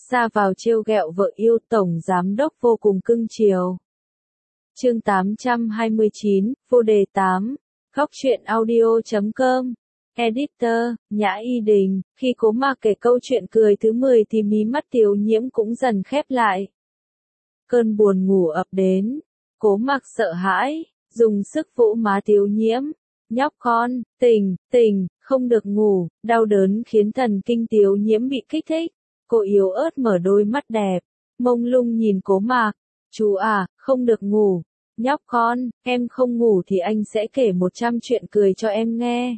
ra vào trêu ghẹo vợ yêu, tổng giám đốc vô cùng cưng chiều. Chương 829, vô đề 8, Góc truyện audio.com. Editor, Nhã Y Đình. Khi Cố Mạc kể câu chuyện cười thứ 10 thì mí mắt Tiếu Nhiễm cũng dần khép lại. Cơn buồn ngủ ập đến. Cố Mạc sợ hãi, dùng sức vỗ má Tiếu Nhiễm. Nhóc con, tỉnh, không được ngủ. Đau đớn khiến thần kinh Tiếu Nhiễm bị kích thích. Cô yếu ớt mở đôi mắt đẹp, mông lung nhìn Cố Mạc. Chú à, không được ngủ. Nhóc con, em không ngủ thì anh sẽ kể 100 chuyện cười cho em nghe.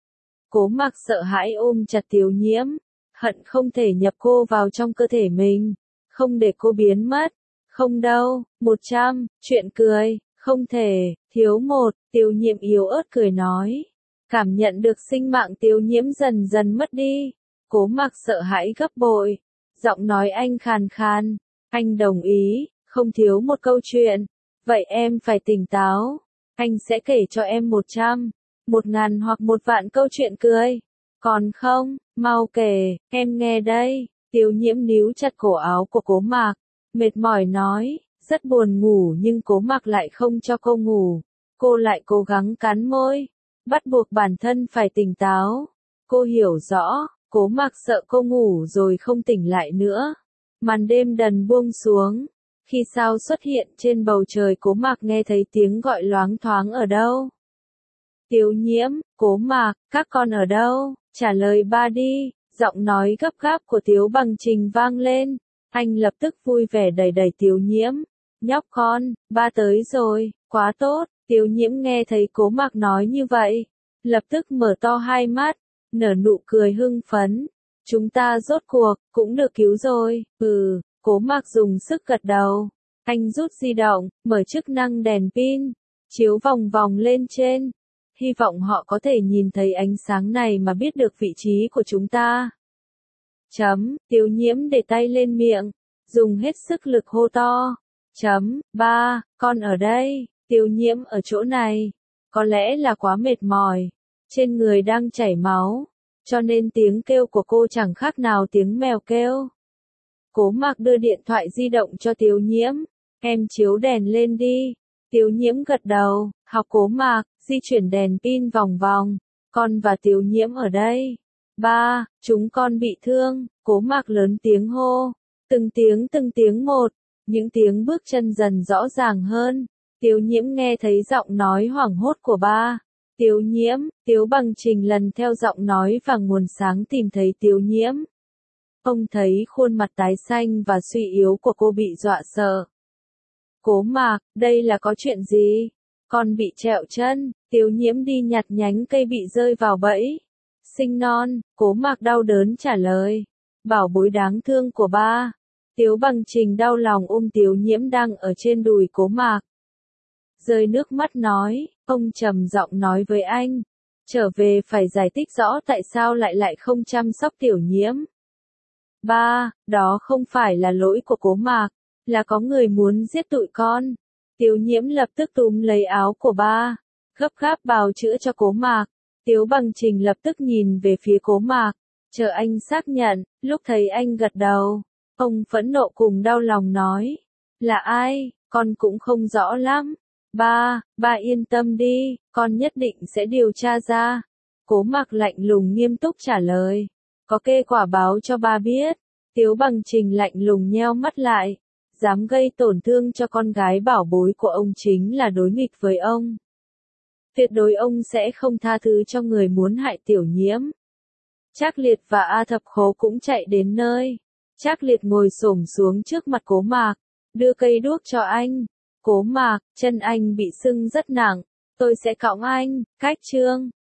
Cố Mạc sợ hãi ôm chặt Tiếu Nhiễm, hận không thể nhập cô vào trong cơ thể mình, không để cô biến mất. Không đâu, 100 chuyện cười, không thể, thiếu một. Tiếu Nhiễm yếu ớt cười nói. Cảm nhận được sinh mạng Tiếu Nhiễm dần dần mất đi. Cố Mạc sợ hãi gấp bội, giọng nói anh khàn khàn. Anh đồng ý, không thiếu một câu chuyện. Vậy em phải tỉnh táo. Anh sẽ kể cho em 100, 1000 hoặc 1 vạn câu chuyện cười. Còn không, mau kể, em nghe đây. Tiếu Nhiễm níu chặt cổ áo của Cố Mạc, mệt mỏi nói, rất buồn ngủ nhưng Cố Mạc lại không cho cô ngủ. Cô lại cố gắng cắn môi, bắt buộc bản thân phải tỉnh táo. Cô hiểu rõ, Cố Mạc sợ cô ngủ rồi không tỉnh lại nữa. Màn đêm dần buông xuống. Khi sao xuất hiện trên bầu trời, Cố Mạc nghe thấy tiếng gọi loáng thoáng ở đâu. Tiếu Nhiễm, Cố Mạc, các con ở đâu? Trả lời ba đi. Giọng nói gấp gáp của Tiếu Bằng Trình vang lên. Anh lập tức vui vẻ đẩy đẩy Tiếu Nhiễm. Nhóc con, ba tới rồi, quá tốt. Tiếu Nhiễm nghe thấy Cố Mạc nói như vậy, lập tức mở to hai mắt, nở nụ cười hưng phấn. Chúng ta rốt cuộc, cũng được cứu rồi. Cố Mạc dùng sức gật đầu. Anh rút di động, mở chức năng đèn pin, chiếu vòng vòng lên trên. Hy vọng họ có thể nhìn thấy ánh sáng này mà biết được vị trí của chúng ta. Tiếu Nhiễm để tay lên miệng, dùng hết sức lực hô to. Ba, con ở đây. Tiếu Nhiễm ở chỗ này. Có lẽ là quá mệt mỏi, trên người đang chảy máu, cho nên tiếng kêu của cô chẳng khác nào tiếng mèo kêu. Cố Mạc đưa điện thoại di động cho Tiếu Nhiễm. Em chiếu đèn lên đi. Tiếu Nhiễm gật đầu, học Cố Mạc, di chuyển đèn pin vòng vòng. Con và Tiếu Nhiễm ở đây. Ba, chúng con bị thương. Cố Mạc lớn tiếng hô. Từng tiếng một. Những tiếng bước chân dần rõ ràng hơn. Tiếu Nhiễm nghe thấy giọng nói hoảng hốt của ba. Tiếu Nhiễm, Tiếu Bằng Trình lần theo giọng nói và nguồn sáng tìm thấy Tiếu Nhiễm. Ông thấy khuôn mặt tái xanh và suy yếu của cô bị dọa sợ. Cố Mạc, đây là có chuyện gì? Con bị trẹo chân. Tiếu Nhiễm đi nhặt nhánh cây bị rơi vào bẫy. Sinh non. Cố Mạc đau đớn trả lời. Bảo bối đáng thương của ba. Tiếu Bằng Trình đau lòng ôm Tiếu Nhiễm đang ở trên đùi Cố Mạc. Rơi nước mắt nói, ông trầm giọng nói với anh. Trở về phải giải thích rõ tại sao lại không chăm sóc Tiểu Nhiễm. Ba, đó không phải là lỗi của Cố Mạc, là có người muốn giết tụi con. Tiếu Nhiễm lập tức túm lấy áo của ba, gấp gáp bào chữa cho Cố Mạc. Tiếu Bằng Trình lập tức nhìn về phía Cố Mạc, chờ anh xác nhận. Lúc thấy anh gật đầu, ông phẫn nộ cùng đau lòng nói. Là ai, con cũng không rõ lắm. Ba yên tâm đi, con nhất định sẽ điều tra ra. Cố Mạc lạnh lùng nghiêm túc trả lời. Có kết quả báo cho ba biết. Tiếu Bằng Trình lạnh lùng nheo mắt lại. Dám gây tổn thương cho con gái bảo bối của ông chính là đối nghịch với ông. Tuyệt đối ông sẽ không tha thứ cho người muốn hại Tiểu Nhiễm. Trác Liệt và A Thập Khố cũng chạy đến nơi. Trác Liệt ngồi xổm xuống trước mặt Cố Mạc, đưa cây đuốc cho anh. Cố Mạc, chân anh bị sưng rất nặng, tôi sẽ cõng anh. Cách chương